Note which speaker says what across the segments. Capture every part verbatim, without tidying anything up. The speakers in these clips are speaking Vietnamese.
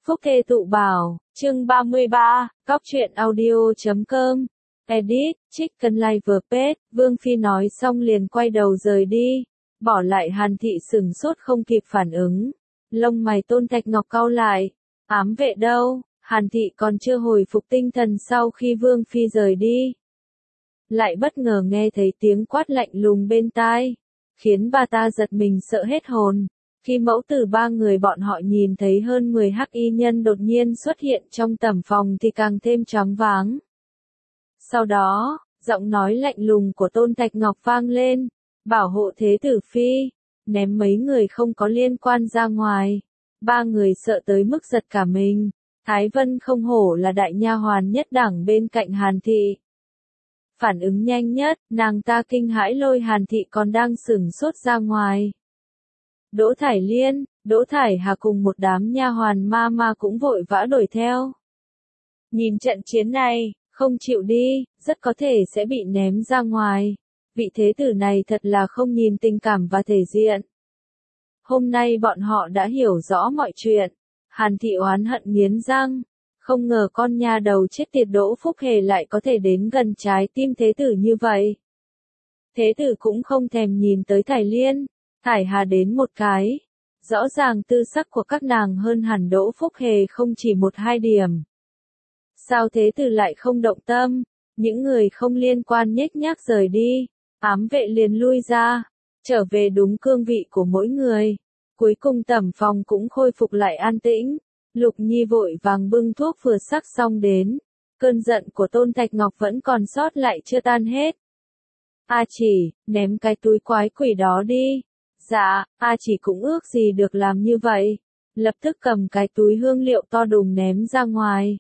Speaker 1: Phúc Thê Tụ Bảo, chương ba mươi ba, Cóc truyện audio chấm com, edit, Chicken Live Page, Vương Phi nói xong liền quay đầu rời đi, bỏ lại Hàn Thị sửng sốt không kịp phản ứng. Lông mày Tôn Thạch Ngọc cau lại, ám vệ đâu? Hàn Thị còn chưa hồi phục tinh thần sau khi Vương Phi rời đi. Lại bất ngờ nghe thấy tiếng quát lạnh lùng bên tai, khiến bà ta giật mình sợ hết hồn. Khi mẫu tử ba người bọn họ nhìn thấy hơn mười hắc y nhân đột nhiên xuất hiện trong tẩm phòng thì càng thêm choáng váng. Sau đó, giọng nói lạnh lùng của Tôn Thạch Ngọc vang lên, bảo hộ thế tử phi, ném mấy người không có liên quan ra ngoài. Ba người sợ tới mức giật cả mình. Thái Vân không hổ là đại nha hoàn nhất đẳng bên cạnh Hàn Thị. Phản ứng nhanh nhất, nàng ta kinh hãi lôi Hàn Thị còn đang sửng sốt ra ngoài. Đỗ Thải Liên, Đỗ Thải Hà cùng một đám nha hoàn ma ma cũng vội vã đuổi theo. Nhìn trận chiến này, không chịu đi, rất có thể sẽ bị ném ra ngoài. Vị thế tử này thật là không nhìn tình cảm và thể diện. Hôm nay bọn họ đã hiểu rõ mọi chuyện. Hàn Thị oán hận nghiến răng, không ngờ con nha đầu chết tiệt Đỗ Phúc Hề lại có thể đến gần trái tim thế tử như vậy. Thế tử cũng không thèm nhìn tới Thải Liên, Thải Hà đến một cái. Rõ ràng tư sắc của các nàng hơn hẳn Đỗ Phúc Hề không chỉ một hai điểm. Sao thế tử lại không động tâm? Những người không liên quan nhếch nhác rời đi, ám vệ liền lui ra, trở về đúng cương vị của mỗi người. Cuối cùng tẩm phòng cũng khôi phục lại an tĩnh. Lục Nhi vội vàng bưng thuốc vừa sắc xong đến. Cơn giận của Tôn Thạch Ngọc vẫn còn sót lại chưa tan hết. A Chỉ, ném cái túi quái quỷ đó đi. Dạ, A Chỉ cũng ước gì được làm như vậy. Lập tức cầm cái túi hương liệu to đùng ném ra ngoài.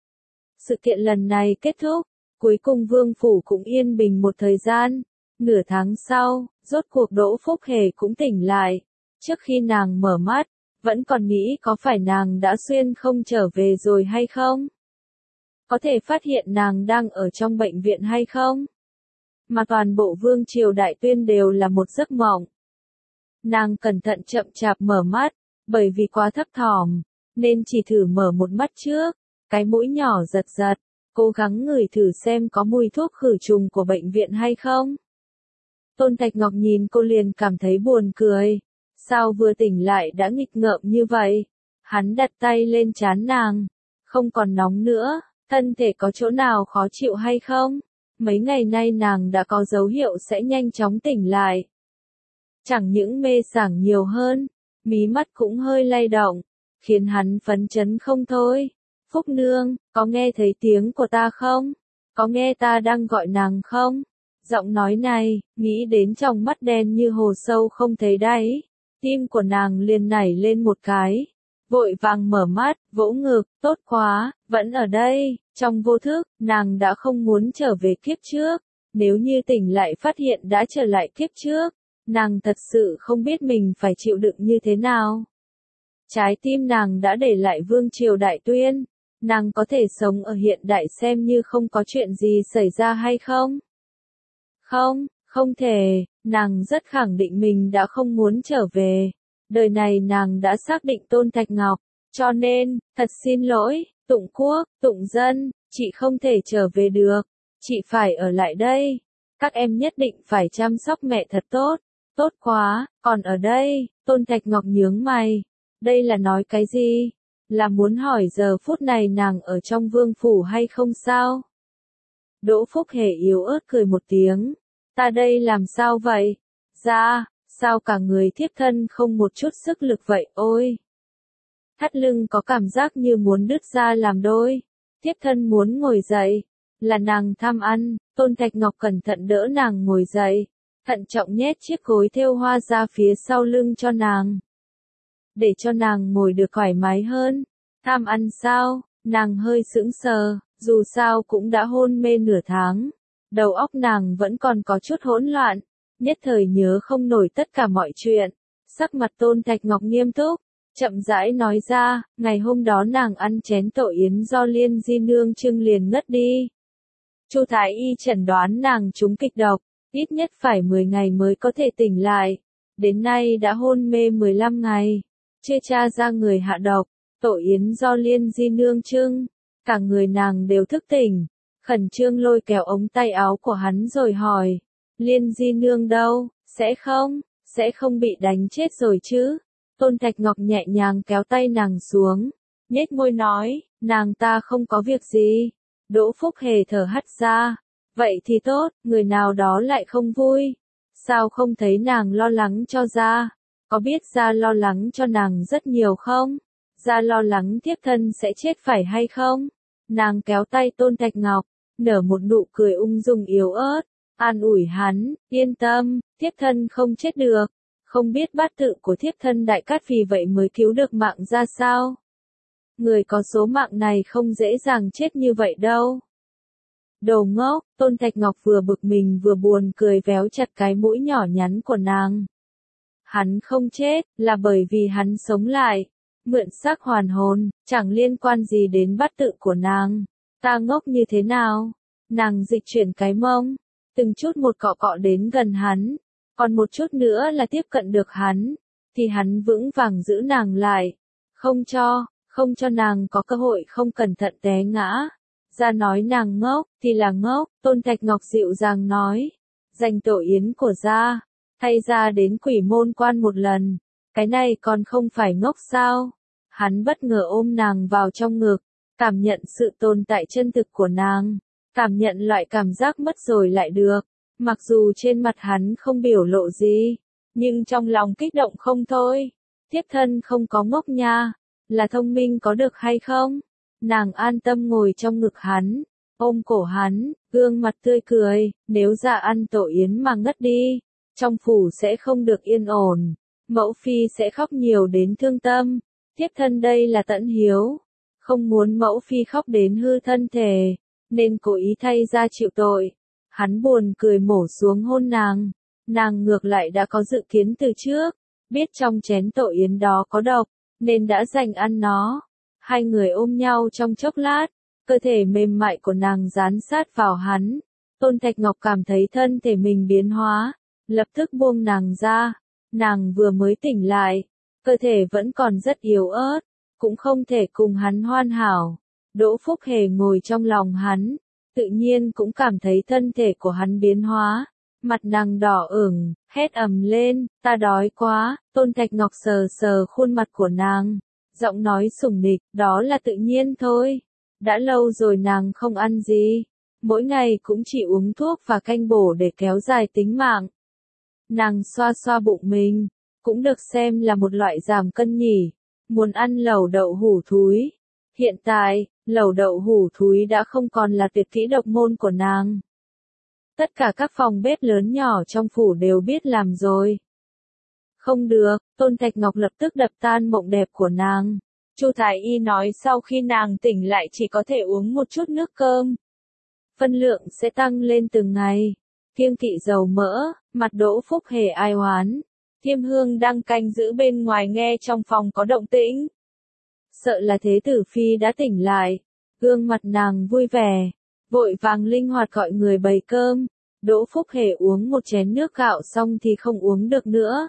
Speaker 1: Sự kiện lần này kết thúc. Cuối cùng Vương Phủ cũng yên bình một thời gian. Nửa tháng sau, rốt cuộc Đỗ Phúc Hề cũng tỉnh lại. Trước khi nàng mở mắt, vẫn còn nghĩ có phải nàng đã xuyên không trở về rồi hay không? Có thể phát hiện nàng đang ở trong bệnh viện hay không? Mà toàn bộ Vương Triều Đại Tuyên đều là một giấc mộng. Nàng cẩn thận chậm chạp mở mắt, bởi vì quá thấp thỏm, nên chỉ thử mở một mắt trước, cái mũi nhỏ giật giật, cố gắng ngửi thử xem có mùi thuốc khử trùng của bệnh viện hay không. Tôn Thạch Ngọc nhìn cô liền cảm thấy buồn cười. Sao vừa tỉnh lại đã nghịch ngợm như vậy? Hắn đặt tay lên trán nàng. Không còn nóng nữa, thân thể có chỗ nào khó chịu hay không? Mấy ngày nay nàng đã có dấu hiệu sẽ nhanh chóng tỉnh lại. Chẳng những mê sảng nhiều hơn, mí mắt cũng hơi lay động, khiến hắn phấn chấn không thôi. Phúc Nương, có nghe thấy tiếng của ta không? Có nghe ta đang gọi nàng không? Giọng nói này, nghĩ đến trong mắt đen như hồ sâu không thấy đáy. Tim của nàng liền nảy lên một cái, vội vàng mở mắt, vỗ ngực, tốt quá, vẫn ở đây. Trong vô thức, nàng đã không muốn trở về kiếp trước. Nếu như tỉnh lại phát hiện đã trở lại kiếp trước, nàng thật sự không biết mình phải chịu đựng như thế nào. Trái tim nàng đã để lại Vương Triều Đại Tuyên, nàng có thể sống ở hiện đại xem như không có chuyện gì xảy ra hay không? Không, không thể. Nàng rất khẳng định mình đã không muốn trở về. Đời này nàng đã xác định Tôn Thạch Ngọc. Cho nên, thật xin lỗi, Tụng Quốc, Tụng Dân, chị không thể trở về được. Chị phải ở lại đây. Các em nhất định phải chăm sóc mẹ thật tốt. Tốt quá, còn ở đây, Tôn Thạch Ngọc nhướng mày. Đây là nói cái gì? Là muốn hỏi giờ phút này nàng ở trong Vương Phủ hay không sao? Đỗ Phúc Hề yếu ớt cười một tiếng. Ta đây làm sao vậy? Dạ, sao cả người thiếp thân không một chút sức lực vậy ôi? Thắt lưng có cảm giác như muốn đứt ra làm đôi. Thiếp thân muốn ngồi dậy. Là nàng tham ăn, Tôn Thạch Ngọc cẩn thận đỡ nàng ngồi dậy. Thận trọng nhét chiếc gối thêu hoa ra phía sau lưng cho nàng. Để cho nàng ngồi được thoải mái hơn. Tham ăn sao? Nàng hơi sững sờ, dù sao cũng đã hôn mê nửa tháng. Đầu óc nàng vẫn còn có chút hỗn loạn, nhất thời nhớ không nổi tất cả mọi chuyện. Sắc mặt Tôn Thạch Ngọc nghiêm túc, chậm rãi nói ra, ngày hôm đó nàng ăn chén tội yến do Liên Di Nương trưng liền ngất đi. Chu Thái Y chẩn đoán nàng trúng kịch độc, ít nhất phải mười ngày mới có thể tỉnh lại. Đến nay đã hôn mê mười lăm ngày, chưa tra ra người hạ độc. Tổ yến do Liên Di nương trưng, cả người nàng đều thức tỉnh, khẩn trương lôi kéo ống tay áo của hắn rồi hỏi, Liên Di nương đâu, sẽ không, sẽ không bị đánh chết rồi chứ? Tôn Thạch Ngọc nhẹ nhàng kéo tay nàng xuống, nhếch môi nói, nàng ta không có việc gì. Đỗ Phúc Hề thở hắt ra, vậy thì tốt, người nào đó lại không vui. Sao không thấy nàng lo lắng cho Gia? Có biết Gia lo lắng cho nàng rất nhiều không? Gia lo lắng thiếp thân sẽ chết phải hay không? Nàng kéo tay Tôn Thạch Ngọc, nở một nụ cười ung dung yếu ớt, an ủi hắn, yên tâm, thiếp thân không chết được. Không biết bát tự của thiếp thân đại cát vì vậy mới cứu được mạng Gia sao? Người có số mạng này không dễ dàng chết như vậy đâu. Đồ ngốc, Tôn Thạch Ngọc vừa bực mình vừa buồn cười véo chặt cái mũi nhỏ nhắn của nàng. Hắn không chết, là bởi vì hắn sống lại, mượn xác hoàn hồn, chẳng liên quan gì đến bát tự của nàng. Ta ngốc như thế nào? Nàng dịch chuyển cái mông, từng chút một cọ cọ đến gần hắn, còn một chút nữa là tiếp cận được hắn, thì hắn vững vàng giữ nàng lại, không cho, không cho nàng có cơ hội không cẩn thận té ngã. Gia nói nàng ngốc, thì là ngốc, Tôn Thạch Ngọc dịu dàng nói. Dành tổ yến của Gia, thay Gia đến quỷ môn quan một lần, cái này còn không phải ngốc sao? Hắn bất ngờ ôm nàng vào trong ngực, cảm nhận sự tồn tại chân thực của nàng, cảm nhận loại cảm giác mất rồi lại được. Mặc dù trên mặt hắn không biểu lộ gì, nhưng trong lòng kích động không thôi. Thiếp thân không có ngốc nha, là thông minh có được hay không? Nàng an tâm ngồi trong ngực hắn, ôm cổ hắn, gương mặt tươi cười, nếu Gia ăn tổ yến mà ngất đi, trong phủ sẽ không được yên ổn, mẫu phi sẽ khóc nhiều đến thương tâm, thiếp thân đây là tận hiếu, không muốn mẫu phi khóc đến hư thân thể, nên cố ý thay Gia chịu tội. Hắn buồn cười mổ xuống hôn nàng, nàng ngược lại đã có dự kiến từ trước, biết trong chén tổ yến đó có độc, nên đã dành ăn nó. Hai người ôm nhau trong chốc lát, cơ thể mềm mại của nàng dán sát vào hắn. Tôn Thạch Ngọc cảm thấy thân thể mình biến hóa, lập tức buông nàng ra. Nàng vừa mới tỉnh lại, cơ thể vẫn còn rất yếu ớt, cũng không thể cùng hắn hoàn hảo. Đỗ Phúc Hề ngồi trong lòng hắn, tự nhiên cũng cảm thấy thân thể của hắn biến hóa. Mặt nàng đỏ ửng, hét ầm lên, ta đói quá. Tôn Thạch Ngọc sờ sờ khuôn mặt của nàng, giọng nói sủng nịch, đó là tự nhiên thôi. Đã lâu rồi nàng không ăn gì, mỗi ngày cũng chỉ uống thuốc và canh bổ để kéo dài tính mạng. Nàng xoa xoa bụng mình, cũng được xem là một loại giảm cân nhỉ, muốn ăn lẩu đậu hủ thúi. Hiện tại, lẩu đậu hủ thúi đã không còn là tuyệt kỹ độc môn của nàng. Tất cả các phòng bếp lớn nhỏ trong phủ đều biết làm rồi. Không được, Tôn Thạch Ngọc lập tức đập tan mộng đẹp của nàng. Chu Thái Y nói sau khi nàng tỉnh lại chỉ có thể uống một chút nước cơm. Phân lượng sẽ tăng lên từng ngày. Kiêng kỵ dầu mỡ, mặt Đỗ Phúc Hề ai oán. Thiêm Hương đang canh giữ bên ngoài nghe trong phòng có động tĩnh. Sợ là Thế Tử Phi đã tỉnh lại. Gương mặt nàng vui vẻ, vội vàng linh hoạt gọi người bày cơm. Đỗ Phúc Hề uống một chén nước gạo xong thì không uống được nữa.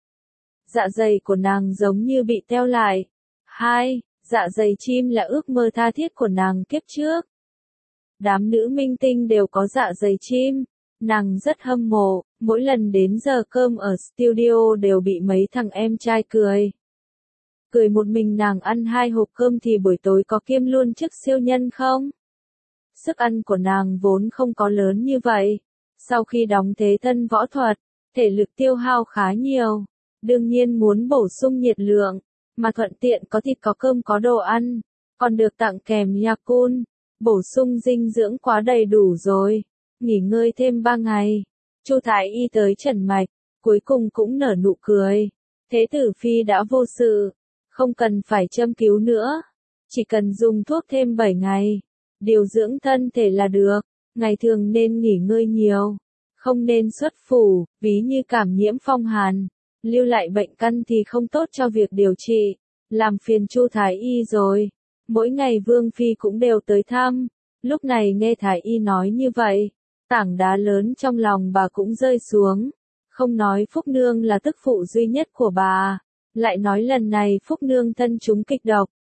Speaker 1: Dạ dày của nàng giống như bị teo lại. Hai, dạ dày chim là ước mơ tha thiết của nàng kiếp trước. Đám nữ minh tinh đều có dạ dày chim. Nàng rất hâm mộ, mỗi lần đến giờ cơm ở studio đều bị mấy thằng em trai cười. Cười một mình nàng ăn hai hộp cơm thì buổi tối có kiêm luôn chức siêu nhân không? Sức ăn của nàng vốn không có lớn như vậy. Sau khi đóng thế thân võ thuật, thể lực tiêu hao khá nhiều. Đương nhiên muốn bổ sung nhiệt lượng, mà thuận tiện có thịt có cơm có đồ ăn, còn được tặng kèm Yakult, bổ sung dinh dưỡng quá đầy đủ rồi. Nghỉ ngơi thêm ba ngày, Chu Thái Y tới trần mạch, cuối cùng cũng nở nụ cười. Thế Tử Phi đã vô sự, không cần phải châm cứu nữa, chỉ cần dùng thuốc thêm bảy ngày, điều dưỡng thân thể là được. Ngày thường nên nghỉ ngơi nhiều, không nên xuất phủ, ví như cảm nhiễm phong hàn. Lưu lại bệnh căn thì không tốt cho việc điều trị, làm phiền Chu Thái Y rồi. Mỗi ngày Vương Phi cũng đều tới thăm, lúc này nghe Thái Y nói như vậy, tảng đá lớn trong lòng bà cũng rơi xuống. Không nói Phúc Nương là tức phụ duy nhất của bà, lại nói lần này Phúc Nương thân trúng kịch độc,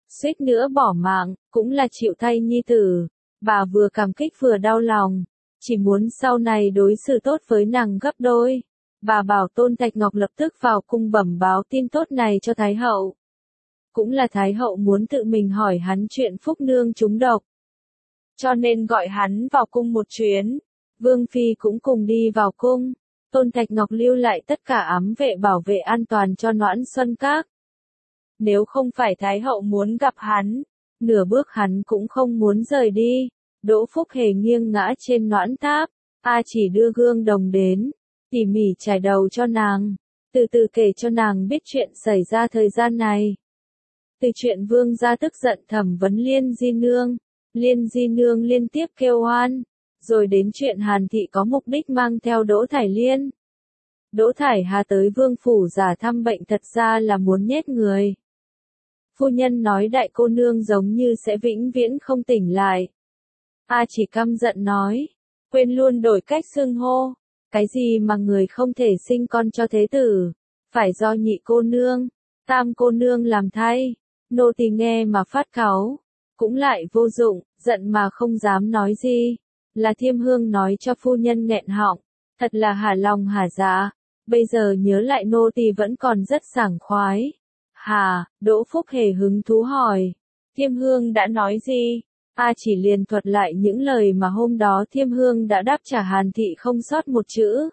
Speaker 1: suýt nữa bỏ mạng, cũng là chịu thay nhi tử. Bà vừa cảm kích vừa đau lòng, chỉ muốn sau này đối xử tốt với nàng gấp đôi. Bà bảo Tôn Thạch Ngọc lập tức vào cung bẩm báo tin tốt này cho Thái hậu. Cũng là Thái hậu muốn tự mình hỏi hắn chuyện Phúc Nương trúng độc, cho nên gọi hắn vào cung một chuyến. Vương Phi cũng cùng đi vào cung. Tôn Thạch Ngọc lưu lại tất cả ám vệ bảo vệ an toàn cho Noãn Xuân Các. Nếu không phải Thái hậu muốn gặp hắn, nửa bước hắn cũng không muốn rời đi. Đỗ Phúc Hề nghiêng ngã trên noãn tháp, A chỉ đưa gương đồng đến, tỉ mỉ trải đầu cho nàng, từ từ kể cho nàng biết chuyện xảy ra thời gian này. Từ chuyện vương gia tức giận thẩm vấn Liên Di Nương, Liên Di Nương liên tiếp kêu oan, rồi đến chuyện Hàn Thị có mục đích mang theo Đỗ Thải Liên. Đỗ Thải Hà tới vương phủ giả thăm bệnh thật ra là muốn nhét người. Phu nhân nói đại cô nương giống như sẽ vĩnh viễn không tỉnh lại. A chỉ căm giận nói, quên luôn đổi cách xưng hô, cái gì mà người không thể sinh con cho thế tử, phải do nhị cô nương, tam cô nương làm thay. Nô tỳ nghe mà phát cáu, cũng lại vô dụng, giận mà không dám nói gì. Là Thiêm Hương nói cho phu nhân nghẹn họng, thật là hả lòng hả dạ, bây giờ nhớ lại nô tỳ vẫn còn rất sảng khoái. Hà, Đỗ Phúc Hề hứng thú hỏi, Thiêm Hương đã nói gì? A chỉ liền thuật lại những lời mà hôm đó Thiêm Hương đã đáp trả Hàn Thị không sót một chữ.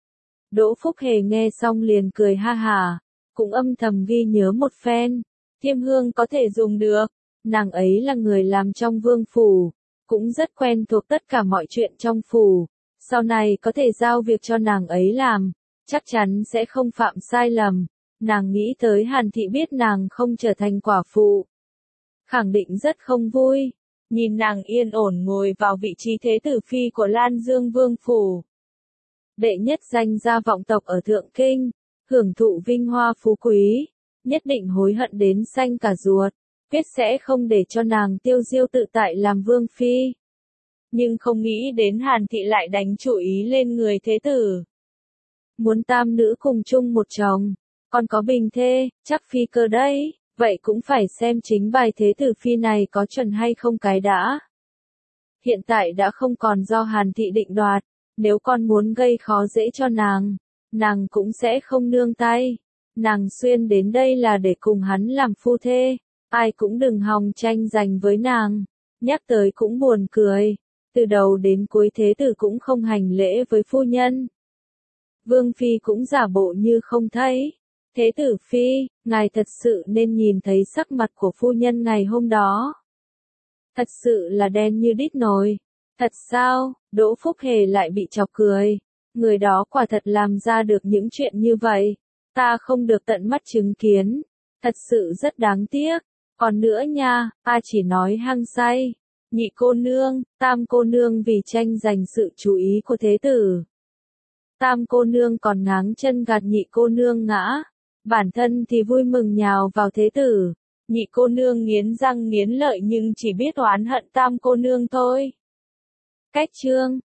Speaker 1: Đỗ Phúc Hề nghe xong liền cười ha hà, cũng âm thầm ghi nhớ một phen. Thiêm Hương có thể dùng được, nàng ấy là người làm trong vương phủ, cũng rất quen thuộc tất cả mọi chuyện trong phủ, sau này có thể giao việc cho nàng ấy làm, chắc chắn sẽ không phạm sai lầm. Nàng nghĩ tới Hàn Thị biết nàng không trở thành quả phụ, khẳng định rất không vui. Nhìn nàng yên ổn ngồi vào vị trí thế tử phi của Lan Dương Vương phủ, đệ nhất danh gia vọng tộc ở Thượng Kinh, hưởng thụ vinh hoa phú quý, nhất định hối hận đến xanh cả ruột, quyết sẽ không để cho nàng tiêu diêu tự tại làm vương phi. Nhưng không nghĩ đến Hàn Thị lại đánh chủ ý lên người thế tử. Muốn tam nữ cùng chung một chồng, còn có bình thê, chắc phi cơ đấy. Vậy cũng phải xem chính bài thế tử phi này có chuẩn hay không cái đã. Hiện tại đã không còn do Hàn Thị định đoạt, nếu con muốn gây khó dễ cho nàng, nàng cũng sẽ không nương tay. Nàng xuyên đến đây là để cùng hắn làm phu thê, ai cũng đừng hòng tranh giành với nàng. Nhắc tới cũng buồn cười, từ đầu đến cuối thế tử cũng không hành lễ với phu nhân. Vương phi cũng giả bộ như không thấy. Thế tử phi, ngài thật sự nên nhìn thấy sắc mặt của phu nhân ngày hôm đó. Thật sự là đen như đít nồi. Thật sao? Đỗ Phúc Hề lại bị chọc cười. Người đó quả thật làm ra được những chuyện như vậy. Ta không được tận mắt chứng kiến. Thật sự rất đáng tiếc. Còn nữa nha, ta chỉ nói hăng say. Nhị cô nương, tam cô nương vì tranh giành sự chú ý của thế tử. Tam cô nương còn ngáng chân gạt nhị cô nương ngã. Bản thân thì vui mừng nhào vào thế tử, nhị cô nương nghiến răng nghiến lợi nhưng chỉ biết oán hận tam cô nương thôi. Cách chương